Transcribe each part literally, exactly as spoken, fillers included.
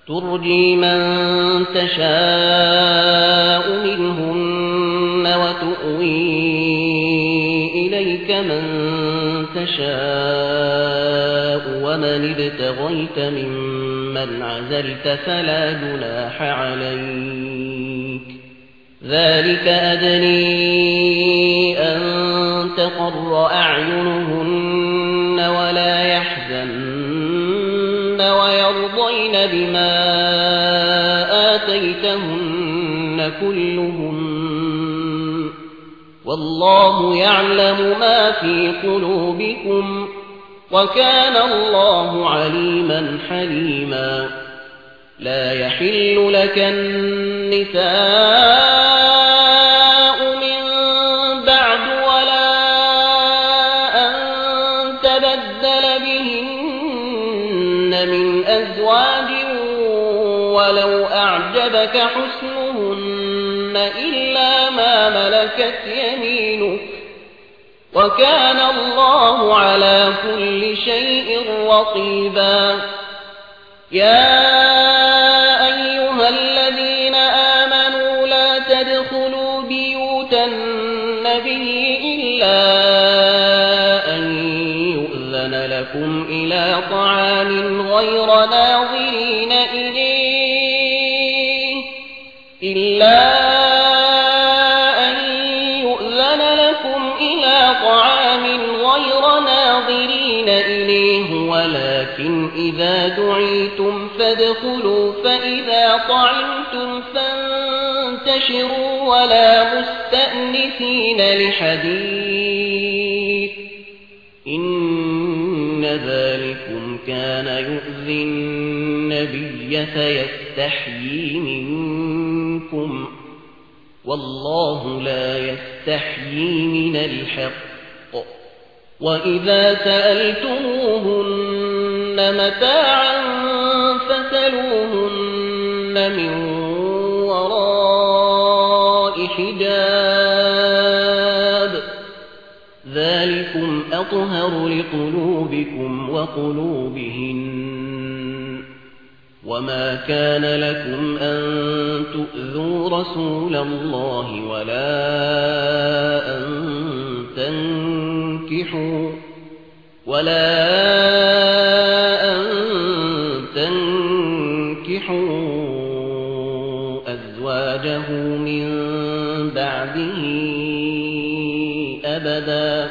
ترجي من تشاء منهن وتؤوي إليك من تشاء ومن ابتغيت ممن عزلت فلا جناح عليك ذلك أدني أن تقر أعينهن ولا يحزن ويرضين بما آتيتهن كلهم والله يعلم ما في قلوبكم وكان الله عليما حليما لا يحل لك النساء من بعد ولا أن تبدل بهن من أزواج ولو أعجبك حسنهن إلا ما ملكت يمينك وكان الله على كل شيء رقيبا يا أيها الذين آمنوا لا تدخلوا بيوت النبي إلا أن يؤذن لكم إلى طعام غير ناظرين إليه إلا أن يؤذن لكم إلى طعام غير ناظرين إليه ولكن إذا دعيتم فادخلوا فإذا طعمتم فانتشروا ولا مستأنسين لحديث إن ذلكم كان يؤذي النبي فيستحيي منكم والله لا يستحيي من الحق وإذا سألتموهن متاعا فسلوهن من وراء حجاب ذلكم أطهر لقلوبكم وقلوبهن وما كان لكم أن تؤذوا رسول الله ولا أن تنكحوا ولا أن تنكحوا أزواجه من بعده أبدا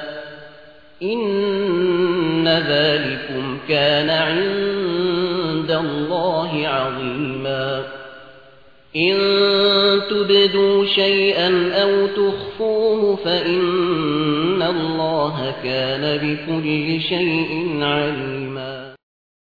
إن ذلكم كان عند الله عظيما إن تبدوا شيئا أو تخفوه فإن الله كان بكل شيء عليما